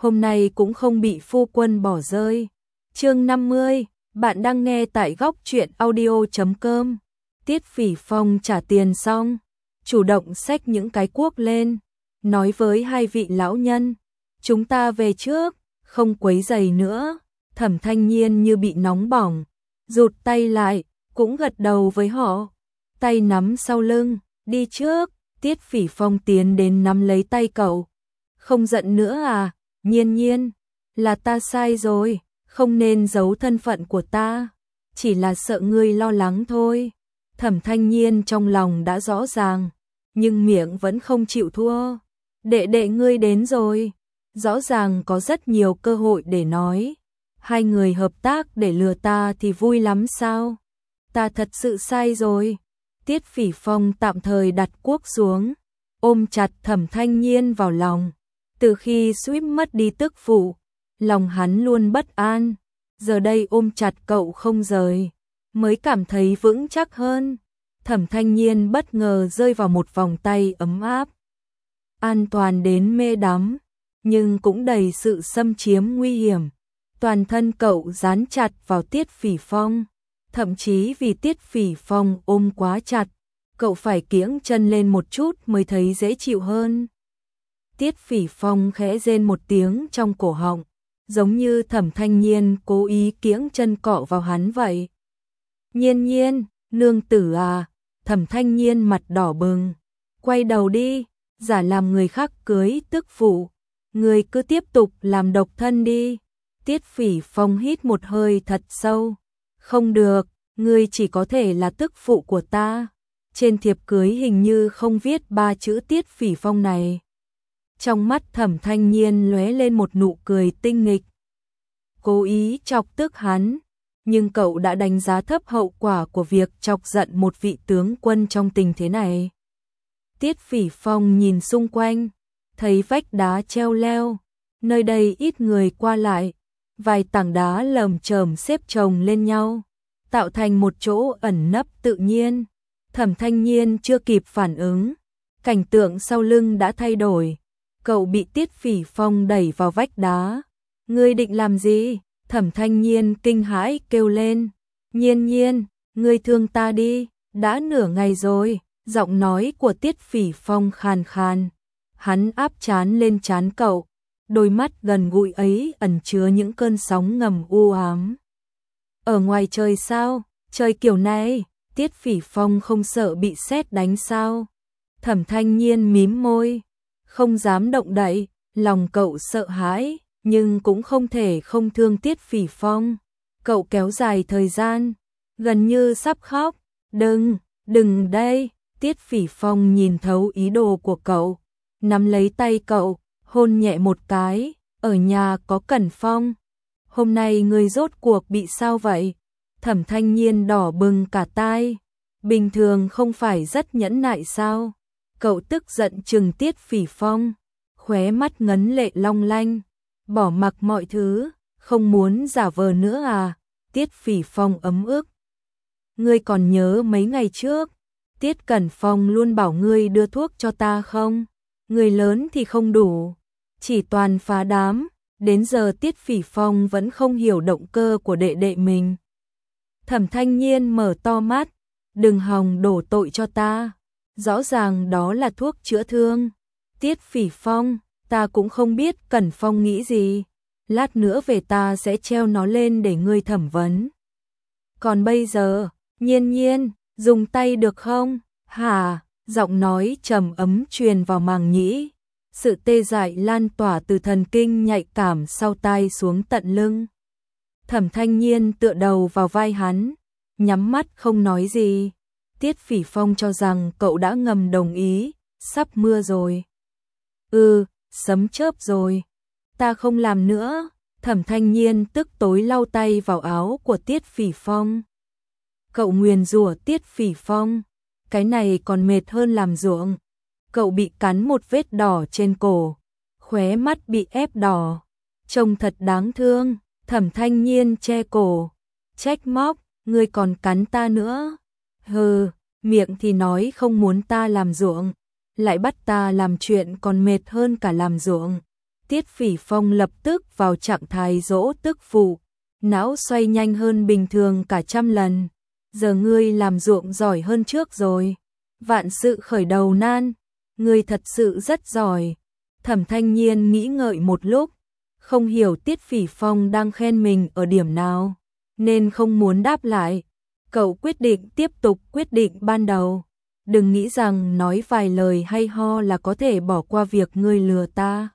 hôm nay cũng không bị phu quân bỏ rơi. Chương 50, bạn đang nghe tại góc truyện audio.com. Tiết Phỉ Phong trả tiền xong, chủ động xách những cái cuốc lên, nói với hai vị lão nhân, chúng ta về trước, không quấy rầy nữa. Thẩm Thanh Nhiên như bị nóng bỏng, rụt tay lại, cũng gật đầu với họ, tay nắm sau lưng, đi trước. Tiết Phỉ Phong tiến đến nắm lấy tay cậu. Không giận nữa à? Nhiên Nhiên, là ta sai rồi, không nên giấu thân phận của ta, chỉ là sợ ngươi lo lắng thôi. Thẩm Thanh Nhiên trong lòng đã rõ ràng, nhưng miệng vẫn không chịu thua. Đệ đệ ngươi đến rồi, rõ ràng có rất nhiều cơ hội để nói. Hai người hợp tác để lừa ta thì vui lắm sao? Ta thật sự sai rồi. Tiết Phỉ Phong tạm thời đặt cuốc xuống, ôm chặt Thẩm Thanh Nhiên vào lòng. Từ khi suýt mất đi tức phụ, lòng hắn luôn bất an, giờ đây ôm chặt cậu không rời, mới cảm thấy vững chắc hơn. Thẩm Thanh Nhiên bất ngờ rơi vào một vòng tay ấm áp, an toàn đến mê đắm, nhưng cũng đầy sự xâm chiếm nguy hiểm. Toàn thân cậu dán chặt vào Tiết Phỉ Phong, thậm chí vì Tiết Phỉ Phong ôm quá chặt, cậu phải kiễng chân lên một chút mới thấy dễ chịu hơn. Tiết Phỉ Phong khẽ rên một tiếng trong cổ họng, giống như Thẩm Thanh Nhiên cố ý kiễng chân cọ vào hắn vậy. Nhiên Nhiên, nương tử à? Thẩm Thanh Nhiên mặt đỏ bừng, quay đầu đi, giả làm người khác cưới tức phụ, người cứ tiếp tục làm độc thân đi. Tiết Phỉ Phong hít một hơi thật sâu, không được, ngươi chỉ có thể là tức phụ của ta. Trên thiệp cưới hình như không viết 3 chữ Tiết Phỉ Phong này. Trong mắt Thẩm Thanh Nhiên lóe lên một nụ cười tinh nghịch, cố ý chọc tức hắn, nhưng cậu đã đánh giá thấp hậu quả của việc chọc giận một vị tướng quân trong tình thế này. Tiết Phỉ Phong nhìn xung quanh, thấy vách đá treo leo, nơi đây ít người qua lại, vài tảng đá lởm chởm xếp chồng lên nhau, tạo thành một chỗ ẩn nấp tự nhiên. Thẩm Thanh Nhiên chưa kịp phản ứng, cảnh tượng sau lưng đã thay đổi. Cậu bị Tiết Phỉ Phong đẩy vào vách đá. Ngươi định làm gì? Thẩm Thanh Nhiên kinh hãi kêu lên. Nhiên Nhiên, ngươi thương ta đi, đã nửa ngày rồi. Giọng nói của Tiết Phỉ Phong khàn khàn. Hắn áp trán lên trán cậu, đôi mắt gần gũi ấy ẩn chứa những cơn sóng ngầm u ám. Ở ngoài trời sao? Trời kiểu này, Tiết Phỉ Phong không sợ bị sét đánh sao? Thẩm Thanh Nhiên mím môi, không dám động đậy, lòng cậu sợ hãi, nhưng cũng không thể không thương Tiết Phỉ Phong. Cậu kéo dài thời gian, gần như sắp khóc. Đừng đây. Tiết Phỉ Phong nhìn thấu ý đồ của cậu, nắm lấy tay cậu, hôn nhẹ một cái. Ở nhà có Cẩn Phong, hôm nay ngươi rốt cuộc bị sao vậy? Thẩm Thanh Nhiên đỏ bừng cả tai, bình thường không phải rất nhẫn nại sao? Cậu tức giận trừng Tiết Phỉ Phong, khóe mắt ngấn lệ long lanh, bỏ mặc mọi thứ, không muốn giả vờ nữa à? Tiết Phỉ Phong ấm ức. Ngươi còn nhớ mấy ngày trước, Tiết Cẩn Phong luôn bảo ngươi đưa thuốc cho ta không? Người lớn thì không đủ, chỉ toàn phá đám, đến giờ Tiết Phỉ Phong vẫn không hiểu động cơ của đệ đệ mình. Thẩm Thanh Nhiên mở to mắt, đừng hòng đổ tội cho ta, rõ ràng đó là thuốc chữa thương. Tiết Phỉ Phong, ta cũng không biết Cẩn Phong nghĩ gì, lát nữa về ta sẽ treo nó lên để ngươi thẩm vấn. Còn bây giờ, Nhiên Nhiên, dùng tay được không? Hả? Giọng nói trầm ấm truyền vào màng nhĩ, sự tê dại lan tỏa từ thần kinh nhạy cảm sau tai xuống tận lưng. Thẩm Thanh Nhiên tựa đầu vào vai hắn, nhắm mắt không nói gì. Tiết Phỉ Phong cho rằng cậu đã ngầm đồng ý, sắp mưa rồi. Sấm chớp rồi. Ta không làm nữa. Thẩm Thanh Nhiên tức tối lau tay vào áo của Tiết Phỉ Phong. Cậu nguyền rủa Tiết Phỉ Phong, cái này còn mệt hơn làm ruộng. Cậu bị cắn một vết đỏ trên cổ, khóe mắt bị ép đỏ, trông thật đáng thương. Thẩm Thanh Nhiên che cổ, trách móc, ngươi còn cắn ta nữa. Hừ, miệng thì nói không muốn ta làm ruộng, lại bắt ta làm chuyện còn mệt hơn cả làm ruộng. Tiết Phỉ Phong lập tức vào trạng thái dỗ tức phụ, não xoay nhanh hơn bình thường cả trăm lần. Giờ ngươi làm ruộng giỏi hơn trước rồi. Vạn sự khởi đầu nan, ngươi thật sự rất giỏi. Thẩm Thanh Nhiên nghĩ ngợi một lúc, không hiểu Tiết Phỉ Phong đang khen mình ở điểm nào, nên không muốn đáp lại. Cậu quyết định tiếp tục quyết định ban đầu. Đừng nghĩ rằng nói vài lời hay ho là có thể bỏ qua việc ngươi lừa ta.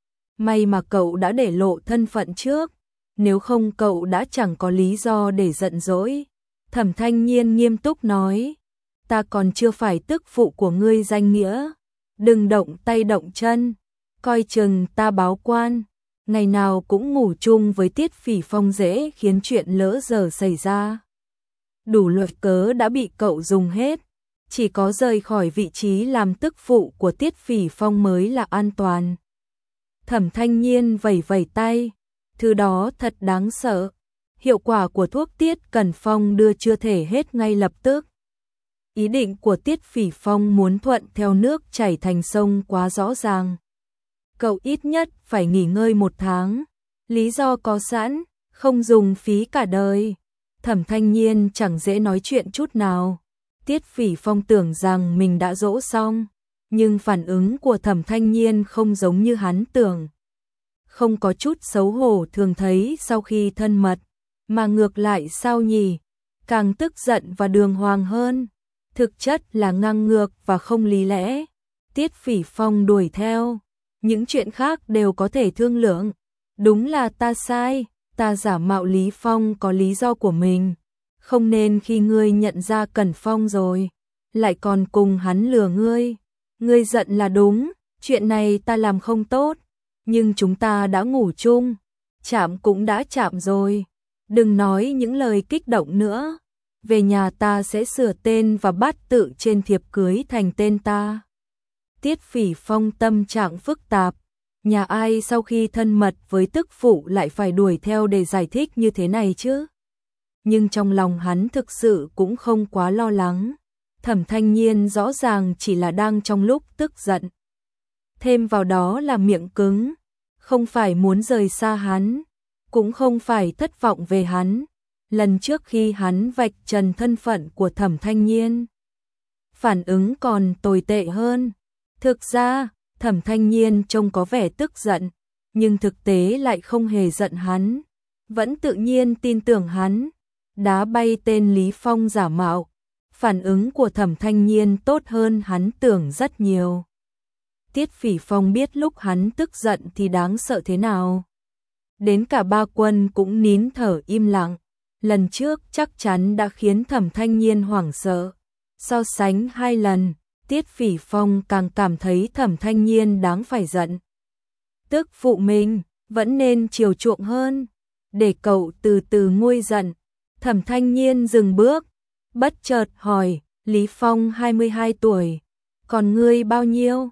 May mà cậu đã để lộ thân phận trước, nếu không cậu đã chẳng có lý do để giận dỗi. Thẩm Thanh Nhiên nghiêm túc nói, ta còn chưa phải tức phụ của ngươi danh nghĩa. Đừng động tay động chân, coi chừng ta báo quan. Ngày nào cũng ngủ chung với Tiết Phỉ Phong dễ khiến chuyện lỡ dở xảy ra. Đủ luật cớ đã bị cậu dùng hết, chỉ có rời khỏi vị trí làm tức phụ của Tiết Phỉ Phong mới là an toàn. Thẩm Thanh Nhiên vẩy vẩy tay, thứ đó thật đáng sợ. Hiệu quả của thuốc Tiết Cẩn Phong đưa chưa thể hết ngay lập tức. Ý định của Tiết Phỉ Phong muốn thuận theo nước chảy thành sông quá rõ ràng. Cậu ít nhất phải nghỉ ngơi 1 tháng. Lý do có sẵn, không dùng phí cả đời. Thẩm Thanh Nhiên chẳng dễ nói chuyện chút nào. Tiết Phỉ Phong tưởng rằng mình đã dỗ xong, nhưng phản ứng của Thẩm Thanh Nhiên không giống như hắn tưởng. Không có chút xấu hổ thường thấy sau khi thân mật, mà ngược lại sao nhỉ? Càng tức giận và đường hoàng hơn. Thực chất là ngang ngược và không lý lẽ. Tiết Phỉ Phong đuổi theo, những chuyện khác đều có thể thương lượng. Đúng là ta sai, ta giả mạo Lý Phong có lý do của mình. Không nên khi ngươi nhận ra Cẩn Phong rồi, lại còn cùng hắn lừa ngươi. Ngươi giận là đúng, chuyện này ta làm không tốt, nhưng chúng ta đã ngủ chung, chạm cũng đã chạm rồi. Đừng nói những lời kích động nữa. Về nhà ta sẽ sửa tên và bát tự trên thiệp cưới thành tên ta. Tiết Phỉ Phong tâm trạng phức tạp. Nhà ai sau khi thân mật với tức phụ lại phải đuổi theo để giải thích như thế này chứ? Nhưng trong lòng hắn thực sự cũng không quá lo lắng. Thẩm Thanh Nhiên rõ ràng chỉ là đang trong lúc tức giận. Thêm vào đó là miệng cứng, không phải muốn rời xa hắn, cũng không phải thất vọng về hắn. Lần trước khi hắn vạch trần thân phận của Thẩm Thanh Nhiên, phản ứng còn tồi tệ hơn. Thực ra, Thẩm Thanh Nhiên trông có vẻ tức giận, nhưng thực tế lại không hề giận hắn, vẫn tự nhiên tin tưởng hắn, đá bay tên Lý Phong giả mạo. Phản ứng của Thẩm Thanh Nhiên tốt hơn hắn tưởng rất nhiều. Tiết Phỉ Phong biết lúc hắn tức giận thì đáng sợ thế nào. Đến cả ba quân cũng nín thở im lặng. Lần trước chắc chắn đã khiến Thẩm Thanh Nhiên hoảng sợ. So sánh 2 lần, Tiết Phỉ Phong càng cảm thấy Thẩm Thanh Nhiên đáng phải giận. Tức phụ mình, vẫn nên chiều chuộng hơn, để cậu từ từ nguôi giận. Thẩm Thanh Nhiên dừng bước, bất chợt hỏi, Lý Phong 22 tuổi, còn ngươi bao nhiêu?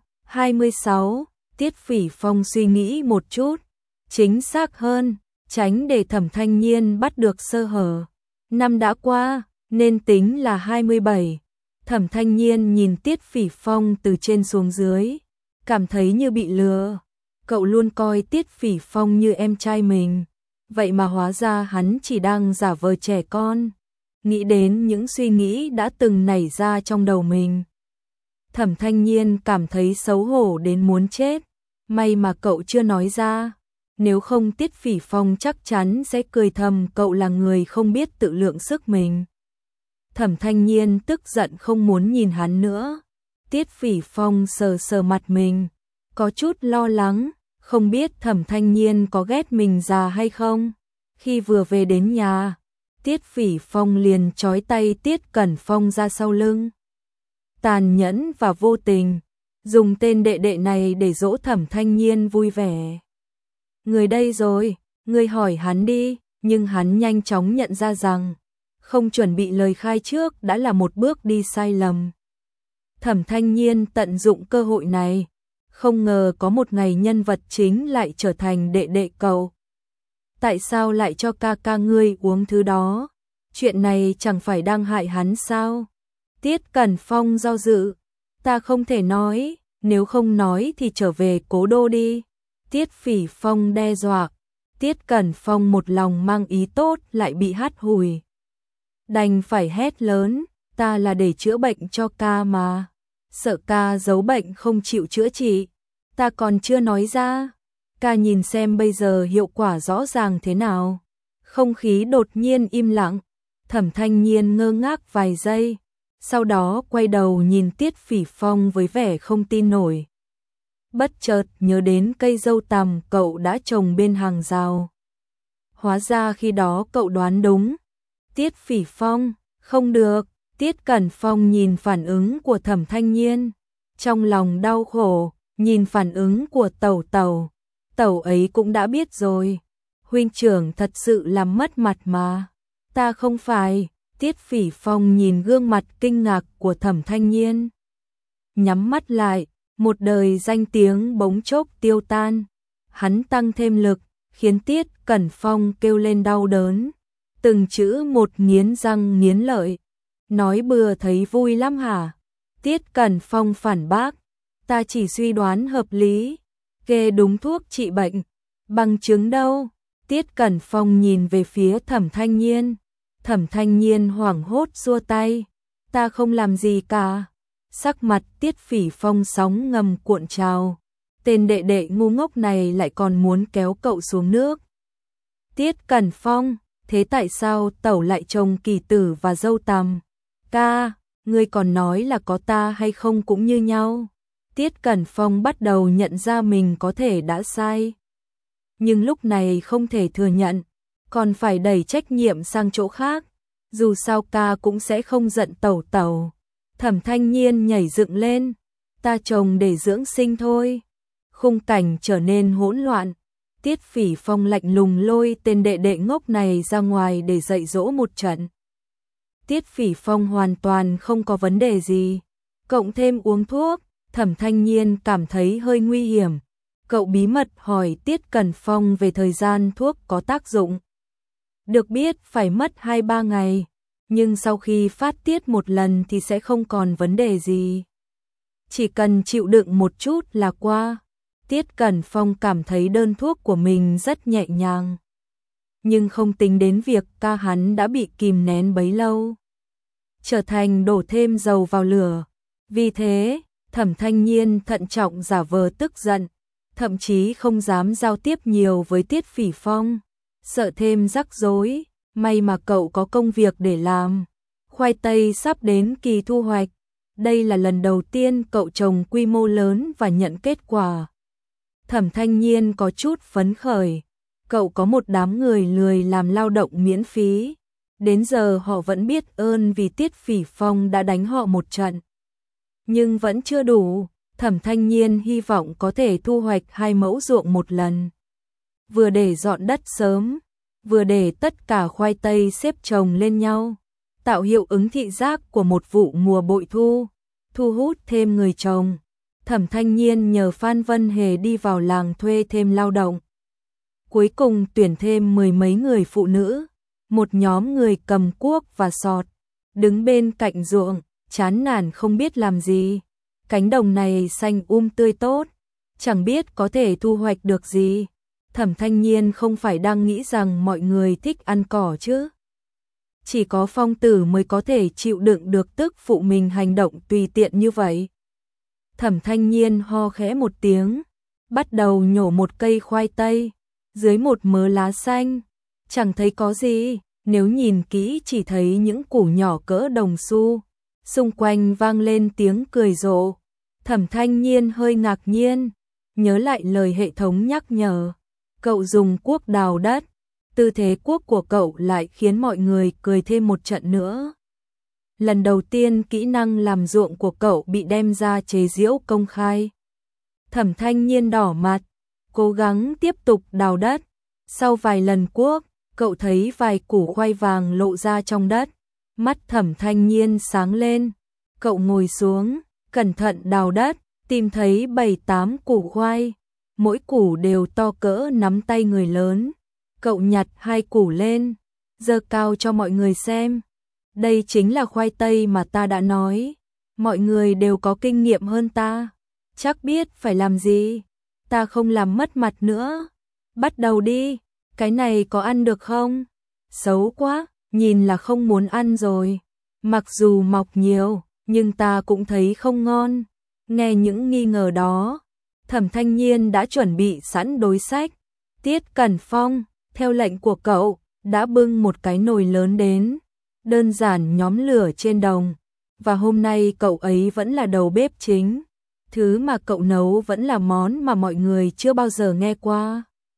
26. Tiết Phỉ Phong suy nghĩ một chút, chính xác hơn, tránh để Thẩm Thanh Nhiên bắt được sơ hở. Năm đã qua, nên tính là 27. Thẩm Thanh Nhiên nhìn Tiết Phỉ Phong từ trên xuống dưới, cảm thấy như bị lừa. Cậu luôn coi Tiết Phỉ Phong như em trai mình, vậy mà hóa ra hắn chỉ đang giả vờ trẻ con. Nghĩ đến những suy nghĩ đã từng nảy ra trong đầu mình, Thẩm Thanh Nhiên cảm thấy xấu hổ đến muốn chết. May mà cậu chưa nói ra, nếu không Tiết Phỉ Phong chắc chắn sẽ cười thầm cậu là người không biết tự lượng sức mình. Thẩm Thanh Nhiên tức giận không muốn nhìn hắn nữa. Tiết Phỉ Phong sờ sờ mặt mình, có chút lo lắng, không biết Thẩm Thanh Nhiên có ghét mình già hay không. Khi vừa về đến nhà, Tiết Phỉ Phong liền trói tay Tiết Cẩn Phong ra sau lưng. Tàn nhẫn và vô tình, dùng tên đệ đệ này để dỗ Thẩm Thanh Nhiên vui vẻ. Người đây rồi, người hỏi hắn đi, nhưng hắn nhanh chóng nhận ra rằng không chuẩn bị lời khai trước đã là một bước đi sai lầm. Thẩm Thanh Nhiên tận dụng cơ hội này, không ngờ có một ngày nhân vật chính lại trở thành đệ đệ cậu. Tại sao lại cho ca ca ngươi uống thứ đó? Chuyện này chẳng phải đang hại hắn sao? Tiết Cẩn Phong do dự, ta không thể nói, nếu không nói thì trở về cố đô đi. Tiết Phỉ Phong đe dọa. Tiết Cẩn Phong một lòng mang ý tốt lại bị hắt hủi. Đành phải hét lớn, ta là để chữa bệnh cho ca mà. Sợ ca giấu bệnh không chịu chữa trị. Ta còn chưa nói ra. Ca nhìn xem bây giờ hiệu quả rõ ràng thế nào. Không khí đột nhiên im lặng. Thẩm Thanh Nhiên ngơ ngác vài giây. Sau đó quay đầu nhìn Tiết Phỉ Phong với vẻ không tin nổi. Bất chợt nhớ đến cây dâu tằm cậu đã trồng bên hàng rào. Hóa ra khi đó cậu đoán đúng. Tiết Phỉ Phong, không được. Tiết Cẩn Phong nhìn phản ứng của Thẩm Thanh Nhiên. Trong lòng đau khổ, nhìn phản ứng của Tẩu Tẩu. Tẩu ấy cũng đã biết rồi. Huynh trưởng thật sự làm mất mặt mà. Ta không phải. Tiết Phỉ Phong nhìn gương mặt kinh ngạc của Thẩm Thanh Nhiên. Nhắm mắt lại, một đời danh tiếng bỗng chốc tiêu tan. Hắn tăng thêm lực, khiến Tiết Cẩn Phong kêu lên đau đớn. Từng chữ một nghiến răng nghiến lợi. Nói bừa thấy vui lắm hả? Tiết Cẩn Phong phản bác. Ta chỉ suy đoán hợp lý. Kê đúng thuốc trị bệnh. Bằng chứng đâu? Tiết Cẩn Phong nhìn về phía Thẩm Thanh Nhiên. Thẩm Thanh Nhiên hoảng hốt xua tay. Ta không làm gì cả. Sắc mặt Tiết Phỉ Phong sóng ngầm cuộn trào. Tên đệ đệ ngu ngốc này lại còn muốn kéo cậu xuống nước. Tiết Cẩn Phong, thế tại sao tẩu lại trồng kỳ tử và dâu tằm? Ca, ngươi còn nói là có ta hay không cũng như nhau. Tiết Cẩn Phong bắt đầu nhận ra mình có thể đã sai. Nhưng lúc này không thể thừa nhận, còn phải đẩy trách nhiệm sang chỗ khác. Dù sao ca cũng sẽ không giận Tẩu Tẩu. Thẩm Thanh Nhiên nhảy dựng lên. Ta trồng để dưỡng sinh thôi. Khung cảnh trở nên hỗn loạn. Tiết Phỉ Phong lạnh lùng lôi tên đệ đệ ngốc này ra ngoài để dạy dỗ một trận. Tiết Phỉ Phong hoàn toàn không có vấn đề gì. Cộng thêm uống thuốc, Thẩm Thanh Nhiên cảm thấy hơi nguy hiểm. Cậu bí mật hỏi Tiết Cẩn Phong về thời gian thuốc có tác dụng. Được biết phải mất 2-3 ngày, nhưng sau khi phát tiết một lần thì sẽ không còn vấn đề gì. Chỉ cần chịu đựng một chút là qua. Tiết Cẩn Phong cảm thấy đơn thuốc của mình rất nhẹ nhàng. Nhưng không tính đến việc ca hắn đã bị kìm nén bấy lâu. Trở thành đổ thêm dầu vào lửa. Vì thế, Thẩm Thanh Nhiên thận trọng giả vờ tức giận. Thậm chí không dám giao tiếp nhiều với Tiết Phỉ Phong. Sợ thêm rắc rối. May mà cậu có công việc để làm. Khoai tây sắp đến kỳ thu hoạch. Đây là lần đầu tiên cậu trồng quy mô lớn và nhận kết quả. Thẩm Thanh Nhiên có chút phấn khởi. Cậu có một đám người lười làm lao động miễn phí. Đến giờ họ vẫn biết ơn vì Tiết Phỉ Phong đã đánh họ một trận. Nhưng vẫn chưa đủ. Thẩm Thanh Nhiên hy vọng có thể thu hoạch 2 mẫu ruộng một lần. Vừa để dọn đất sớm, vừa để tất cả khoai tây xếp chồng lên nhau, tạo hiệu ứng thị giác của một vụ mùa bội thu, thu hút thêm người trồng. Thẩm Thanh Nhiên nhờ Phan Vân Hề đi vào làng thuê thêm lao động. Cuối cùng tuyển thêm 10 mấy người phụ nữ, một nhóm người cầm cuốc và sọt, đứng bên cạnh ruộng, chán nản không biết làm gì. Cánh đồng này xanh tươi tốt, chẳng biết có thể thu hoạch được gì. Thẩm Thanh Nhiên không phải đang nghĩ rằng mọi người thích ăn cỏ chứ. Chỉ có Phong Tử mới có thể chịu đựng được tức phụ mình hành động tùy tiện như vậy. Thẩm Thanh Nhiên ho khẽ một tiếng, bắt đầu nhổ một cây khoai tây, dưới một mớ lá xanh. Chẳng thấy có gì, nếu nhìn kỹ chỉ thấy những củ nhỏ cỡ đồng xu. Xung quanh vang lên tiếng cười rộ. Thẩm Thanh Nhiên hơi ngạc nhiên, nhớ lại lời hệ thống nhắc nhở. Cậu dùng cuốc đào đất, tư thế cuốc của cậu lại khiến mọi người cười thêm một trận nữa. Lần đầu tiên kỹ năng làm ruộng của cậu bị đem ra chế giễu công khai. Thẩm Thanh Nhiên đỏ mặt, cố gắng tiếp tục đào đất. Sau vài lần cuốc, cậu thấy vài củ khoai vàng lộ ra trong đất. Mắt Thẩm Thanh Nhiên sáng lên, cậu ngồi xuống, cẩn thận đào đất, tìm thấy 7-8 củ khoai, mỗi củ đều to cỡ nắm tay người lớn. Cậu nhặt 2 củ lên, giơ cao cho mọi người xem. Đây chính là khoai tây mà ta đã nói, mọi người đều có kinh nghiệm hơn ta, chắc biết phải làm gì. ta không làm mất mặt nữa. Bắt đầu đi, cái này có ăn được không? Xấu quá, nhìn là không muốn ăn rồi. Mặc dù mọc nhiều, nhưng ta cũng thấy không ngon. Nghe những nghi ngờ đó, Thẩm Thanh Nhiên đã chuẩn bị sẵn đối sách. Tiết Cẩn Phong, theo lệnh của cậu, đã bưng một cái nồi lớn đến, đơn giản nhóm lửa trên đồng. Và hôm nay cậu ấy vẫn là đầu bếp chính. Thứ mà cậu nấu vẫn là món mà mọi người chưa bao giờ nghe qua.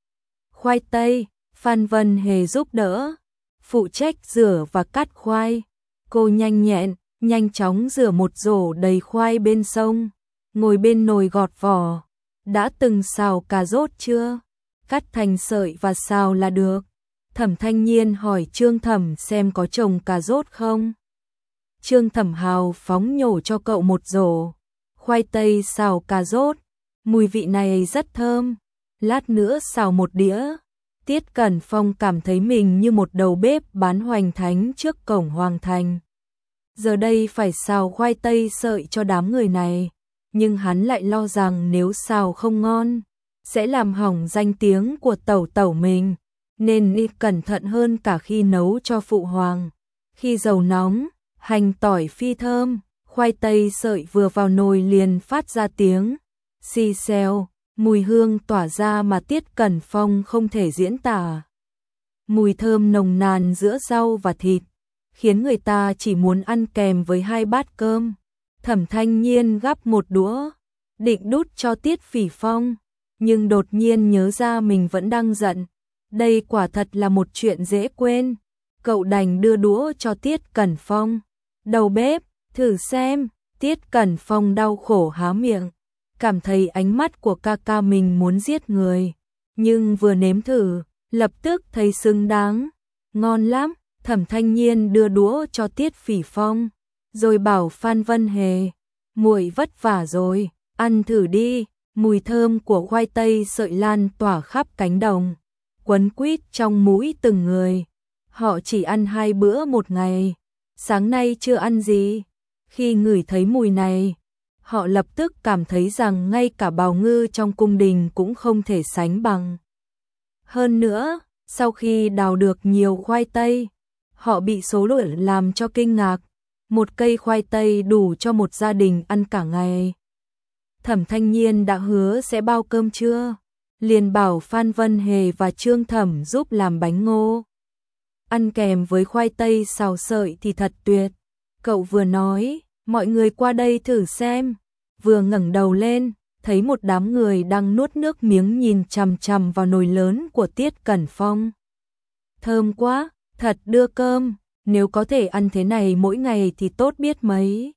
Khoai tây, Phan Vân Hề giúp đỡ, phụ trách rửa và cắt khoai. Cô nhanh nhẹn, nhanh chóng rửa một rổ đầy khoai bên sông, ngồi bên nồi gọt vỏ. Đã từng xào cà rốt chưa? Cắt thành sợi và xào là được. Thẩm Thanh Nhiên hỏi Trương Thẩm xem có trồng cà rốt không. Trương Thẩm hào phóng nhổ cho cậu một rổ. Khoai tây xào cà rốt, mùi vị này rất thơm. Lát nữa xào một đĩa. Tiết Cẩn Phong cảm thấy mình như một đầu bếp bán hoành thánh trước cổng hoàng thành. Giờ đây phải xào khoai tây sợi cho đám người này, nhưng hắn lại lo rằng nếu xào không ngon, sẽ làm hỏng danh tiếng của tẩu tẩu mình, nên đi cẩn thận hơn cả khi nấu cho phụ hoàng. Khi dầu nóng, hành tỏi phi thơm, khoai tây sợi vừa vào nồi liền phát ra tiếng xì xèo, mùi hương tỏa ra mà Tiết Cẩn Phong không thể diễn tả. Mùi thơm nồng nàn giữa rau và thịt, khiến người ta chỉ muốn ăn kèm với 2 bát cơm. Thẩm Thanh Nhiên gắp một đũa, định đút cho Tiết Phỉ Phong, nhưng đột nhiên nhớ ra mình vẫn đang giận. Đây quả thật là một chuyện dễ quên. Cậu đành đưa đũa cho Tiết Cẩn Phong. Đầu bếp, thử xem. Tiết Cẩn Phong đau khổ há miệng, cảm thấy ánh mắt của ca ca mình muốn giết người. Nhưng vừa nếm thử, lập tức thấy xứng đáng. Ngon lắm. Thẩm Thanh Nhiên đưa đũa cho Tiết Phỉ Phong, rồi bảo Phan Vân Hề, muội vất vả rồi, ăn thử đi. Mùi thơm của khoai tây sợi lan tỏa khắp cánh đồng, quấn quýt trong mũi từng người. Họ chỉ ăn 2 bữa một ngày, sáng nay chưa ăn gì. Khi ngửi thấy mùi này, họ lập tức cảm thấy rằng ngay cả bào ngư trong cung đình cũng không thể sánh bằng. Hơn nữa, sau khi đào được nhiều khoai tây, họ bị số lượng làm cho kinh ngạc. Một cây khoai tây đủ cho một gia đình ăn cả ngày. Thẩm Thanh Nhiên đã hứa sẽ bao cơm trưa, liền bảo Phan Vân Hề và Trương Thẩm giúp làm bánh ngô. Ăn kèm với khoai tây xào sợi thì thật tuyệt. Cậu vừa nói, mọi người qua đây thử xem. Vừa ngẩng đầu lên, thấy một đám người đang nuốt nước miếng nhìn chằm chằm vào nồi lớn của Tiết Cẩn Phong. Thơm quá, thật đưa cơm, nếu có thể ăn thế này mỗi ngày thì tốt biết mấy.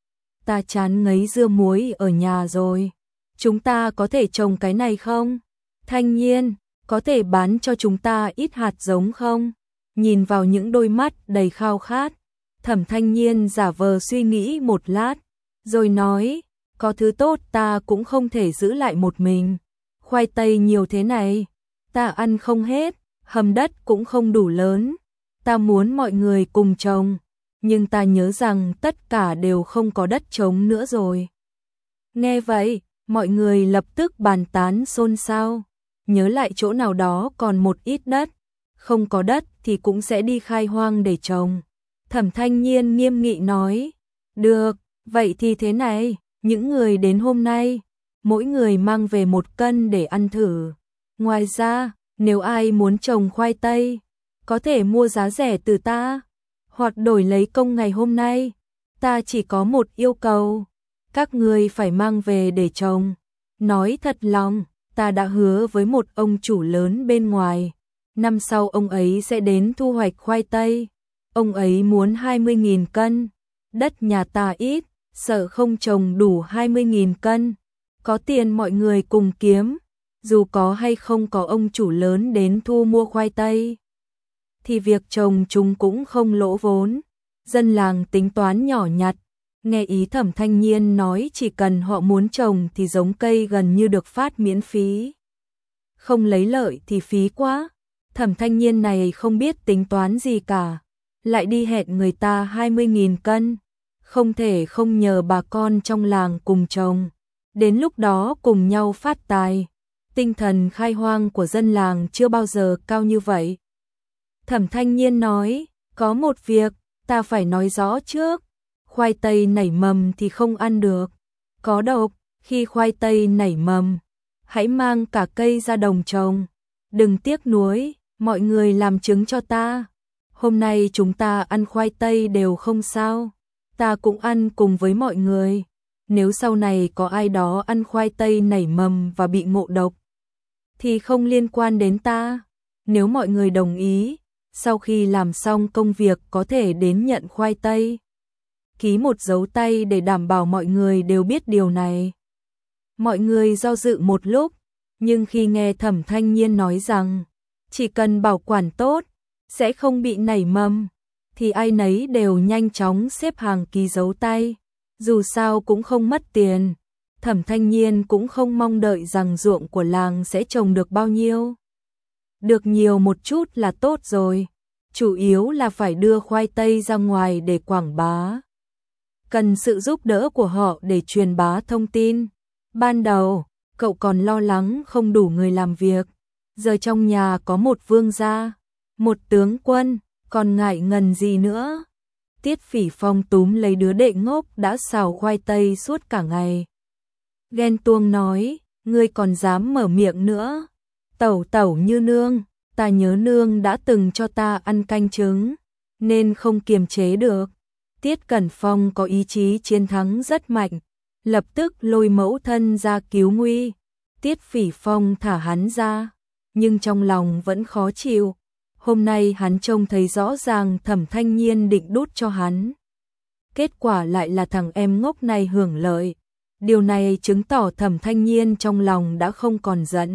Ta chán ngấy dưa muối ở nhà rồi. Chúng ta có thể trồng cái này không? Thanh Nhiên, có thể bán cho chúng ta ít hạt giống không? Nhìn vào những đôi mắt đầy khao khát, Thẩm Thanh Nhiên giả vờ suy nghĩ một lát, rồi nói, có thứ tốt ta cũng không thể giữ lại một mình. Khoai tây nhiều thế này, ta ăn không hết, hầm đất cũng không đủ lớn. Ta muốn mọi người cùng trồng, nhưng ta nhớ rằng tất cả đều không có đất trống nữa rồi. Nghe vậy, mọi người lập tức bàn tán xôn xao, nhớ lại chỗ nào đó còn một ít đất, không có đất thì cũng sẽ đi khai hoang để trồng. Thẩm Thanh Nhiên nghiêm nghị nói, được, vậy thì thế này, những người đến hôm nay, mỗi người mang về 1 cân để ăn thử. Ngoài ra, nếu ai muốn trồng khoai tây, có thể mua giá rẻ từ ta, hoặc đổi lấy công ngày hôm nay. Ta chỉ có một yêu cầu, các người phải mang về để trồng. Nói thật lòng, ta đã hứa với một ông chủ lớn bên ngoài, năm sau ông ấy sẽ đến thu hoạch khoai tây. Ông ấy muốn 20.000 cân, đất nhà ta ít, sợ không trồng đủ 20.000 cân. Có tiền mọi người cùng kiếm, dù có hay không có ông chủ lớn đến thu mua khoai tây, thì việc trồng chúng cũng không lỗ vốn. Dân làng tính toán nhỏ nhặt, nghe ý Thẩm Thanh Nhiên nói chỉ cần họ muốn trồng thì giống cây gần như được phát miễn phí. Không lấy lợi thì phí quá. Thẩm Thanh Nhiên này không biết tính toán gì cả, lại đi hẹn người ta 20.000 cân, không thể không nhờ bà con trong làng cùng trồng, đến lúc đó cùng nhau phát tài. tinh thần khai hoang của dân làng chưa bao giờ cao như vậy. Thẩm Thanh Nhiên nói, có một việc, ta phải nói rõ trước, khoai tây nảy mầm thì không ăn được, có độc, khi khoai tây nảy mầm, hãy mang cả cây ra đồng trồng, đừng tiếc nuối, mọi người làm chứng cho ta. Hôm nay chúng ta ăn khoai tây đều không sao, ta cũng ăn cùng với mọi người. Nếu sau này có ai đó ăn khoai tây nảy mầm và bị ngộ độc, thì không liên quan đến ta. Nếu mọi người đồng ý, sau khi làm xong công việc có thể đến nhận khoai tây. Ký một dấu tay để đảm bảo mọi người đều biết điều này. Mọi người do dự một lúc, nhưng khi nghe Thẩm Thanh Nhiên nói rằng chỉ cần bảo quản tốt, sẽ không bị nảy mầm, thì ai nấy đều nhanh chóng xếp hàng ký dấu tay. Dù sao cũng không mất tiền, Thẩm Thanh Nhiên cũng không mong đợi rằng ruộng của làng sẽ trồng được bao nhiêu. Được nhiều một chút là tốt rồi, chủ yếu là phải đưa khoai tây ra ngoài để quảng bá. Cần sự giúp đỡ của họ để truyền bá thông tin. Ban đầu, cậu còn lo lắng không đủ người làm việc, giờ trong nhà có một vương gia, một tướng quân, còn ngại ngần gì nữa. Tiết Phỉ Phong túm lấy đứa đệ ngốc đã xào khoai tây suốt cả ngày. Ghen tuông nói, ngươi còn dám mở miệng nữa. Tẩu tẩu như nương, ta nhớ nương đã từng cho ta ăn canh trứng, nên không kiềm chế được. Tiết Cẩn Phong có ý chí chiến thắng rất mạnh, lập tức lôi mẫu thân ra cứu nguy. Tiết Phỉ Phong thả hắn ra, nhưng trong lòng vẫn khó chịu. Hôm nay hắn trông thấy rõ ràng Thẩm Thanh Nhiên định đút cho hắn. Kết quả lại là thằng em ngốc này hưởng lợi. Điều này chứng tỏ Thẩm Thanh Nhiên trong lòng đã không còn giận.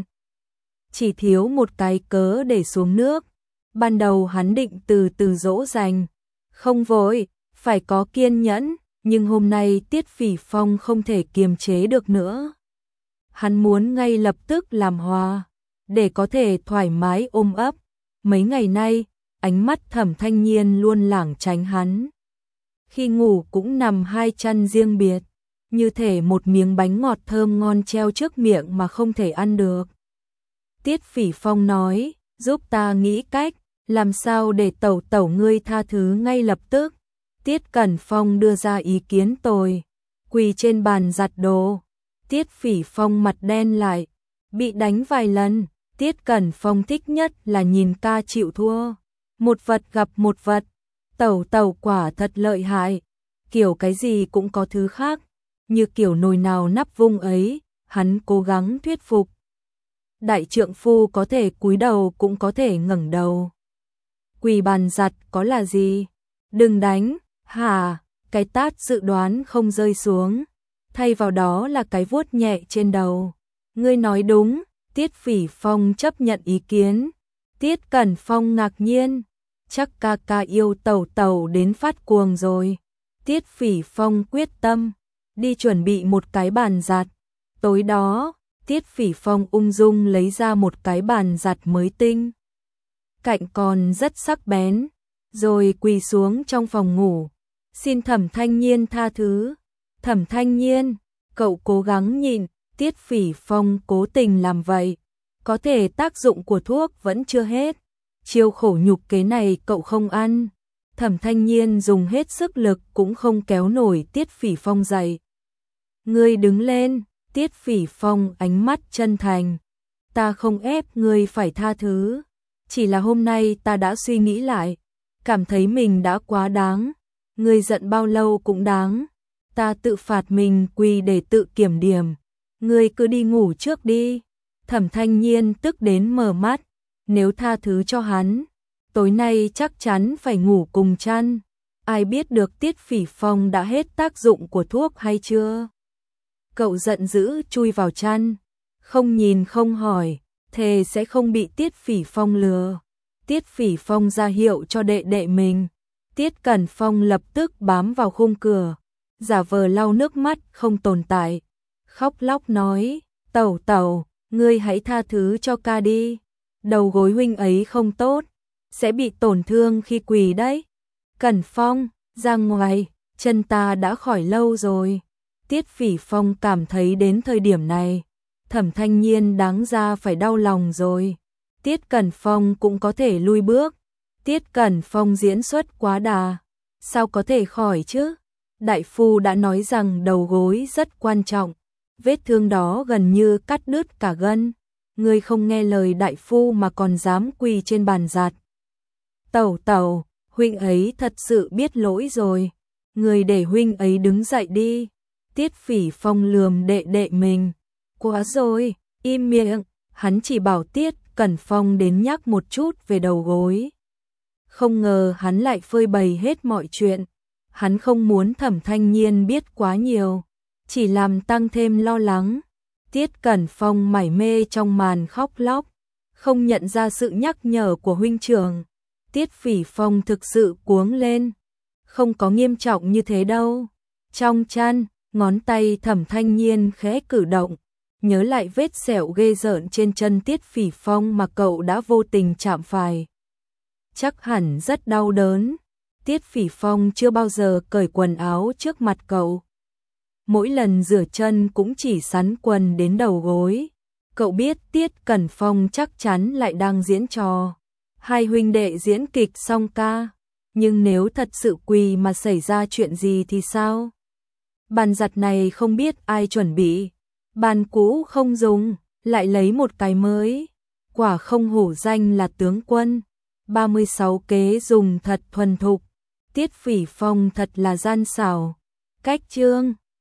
Chỉ thiếu một cái cớ để xuống nước. Ban đầu hắn định từ từ dỗ dành. Không vội, phải có kiên nhẫn. Nhưng hôm nay Tiết Phỉ Phong không thể kiềm chế được nữa. Hắn muốn ngay lập tức làm hòa, để có thể thoải mái ôm ấp. Mấy ngày nay, ánh mắt Thẩm Thanh Nhiên luôn lảng tránh hắn. Khi ngủ cũng nằm hai chăn riêng biệt, như thể một miếng bánh ngọt thơm ngon treo trước miệng mà không thể ăn được. Tiết Phỉ Phong nói, giúp ta nghĩ cách, làm sao để tẩu tẩu ngươi tha thứ ngay lập tức. Tiết Cẩn Phong đưa ra ý kiến tồi, quỳ trên bàn giặt đồ. Tiết Phỉ Phong mặt đen lại, bị đánh vài lần. Tiết Cẩn Phong thích nhất là nhìn ca chịu thua. Một vật gặp một vật, tẩu tẩu quả thật lợi hại. Kiểu cái gì cũng có thứ khác, như kiểu nồi nào nắp vung ấy, hắn cố gắng thuyết phục. Đại trượng phu có thể cúi đầu cũng có thể ngẩng đầu. Quỳ bàn giặt có là gì? Đừng đánh, hả? Cái tát dự đoán không rơi xuống, thay vào đó là cái vuốt nhẹ trên đầu. Ngươi nói đúng. Tiết Phỉ Phong chấp nhận ý kiến. Tiết Cẩn Phong ngạc nhiên, chắc ca ca yêu tẩu tẩu đến phát cuồng rồi. Tiết Phỉ Phong quyết tâm, đi chuẩn bị một cái bàn giặt. Tối đó, Tiết Phỉ Phong ung dung lấy ra một cái bàn giặt mới tinh. Cạnh còn rất sắc bén, rồi quỳ xuống trong phòng ngủ. Xin Thẩm Thanh Nhiên tha thứ. Thẩm Thanh Nhiên, cậu cố gắng nhịn. Tiết Phỉ Phong cố tình làm vậy, có thể tác dụng của thuốc vẫn chưa hết. Chiêu khổ nhục kế này cậu không ăn. Thẩm Thanh Nhiên dùng hết sức lực cũng không kéo nổi Tiết Phỉ Phong dậy. Ngươi đứng lên. Tiết Phỉ Phong ánh mắt chân thành. Ta không ép ngươi phải tha thứ. Chỉ là hôm nay ta đã suy nghĩ lại, cảm thấy mình đã quá đáng. Ngươi giận bao lâu cũng đáng. Ta tự phạt mình quỳ để tự kiểm điểm. Ngươi cứ đi ngủ trước đi. Thẩm Thanh Nhiên tức đến mở mắt. Nếu tha thứ cho hắn, tối nay chắc chắn phải ngủ cùng chăn. Ai biết được Tiết Phỉ Phong đã hết tác dụng của thuốc hay chưa? Cậu giận dữ chui vào chăn, không nhìn không hỏi, thề sẽ không bị Tiết Phỉ Phong lừa. Tiết Phỉ Phong ra hiệu cho đệ đệ mình. Tiết Cẩn Phong lập tức bám vào khung cửa, giả vờ lau nước mắt không tồn tại. Khóc lóc nói, tẩu tẩu, ngươi hãy tha thứ cho ca đi. Đầu gối huynh ấy không tốt, sẽ bị tổn thương khi quỳ đấy. Cẩn Phong, ra ngoài, chân ta đã khỏi lâu rồi. Tiết Phỉ Phong cảm thấy đến thời điểm này, Thẩm Thanh Nhiên đáng ra phải đau lòng rồi. Tiết Cẩn Phong cũng có thể lui bước. Tiết Cẩn Phong diễn xuất quá đà. Sao có thể khỏi chứ? Đại phu đã nói rằng đầu gối rất quan trọng. Vết thương đó gần như cắt đứt cả gân. Ngươi không nghe lời đại phu mà còn dám quỳ trên bàn giặt. Tẩu tẩu, huynh ấy thật sự biết lỗi rồi. Người để huynh ấy đứng dậy đi. Tiết Phỉ Phong lườm đệ đệ mình. Quá rồi, im miệng. Hắn chỉ bảo Tiết Cẩn Phong đến nhắc một chút về đầu gối. Không ngờ hắn lại phơi bày hết mọi chuyện. Hắn không muốn Thẩm Thanh Nhiên biết quá nhiều, chỉ làm tăng thêm lo lắng. Tiết Cẩn Phong mải mê trong màn khóc lóc, không nhận ra sự nhắc nhở của huynh trưởng. Tiết Phỉ Phong thực sự cuống lên. Không có nghiêm trọng như thế đâu. Trong chăn, ngón tay Thẩm Thanh Nhiên khẽ cử động, nhớ lại vết sẹo ghê rợn trên chân Tiết Phỉ Phong mà cậu đã vô tình chạm phải. Chắc hẳn rất đau đớn. Tiết Phỉ Phong chưa bao giờ cởi quần áo trước mặt cậu. Mỗi lần rửa chân cũng chỉ xắn quần đến đầu gối. Cậu biết Tiết Cẩn Phong chắc chắn lại đang diễn trò. Hai huynh đệ diễn kịch song ca. Nhưng nếu thật sự quỳ mà xảy ra chuyện gì thì sao? Bàn giặt này không biết ai chuẩn bị. Bàn cũ không dùng, lại lấy một cái mới. Quả không hổ danh là tướng quân. 36 kế dùng thật thuần thục. Tiết Phỉ Phong thật là gian xảo. Cách chương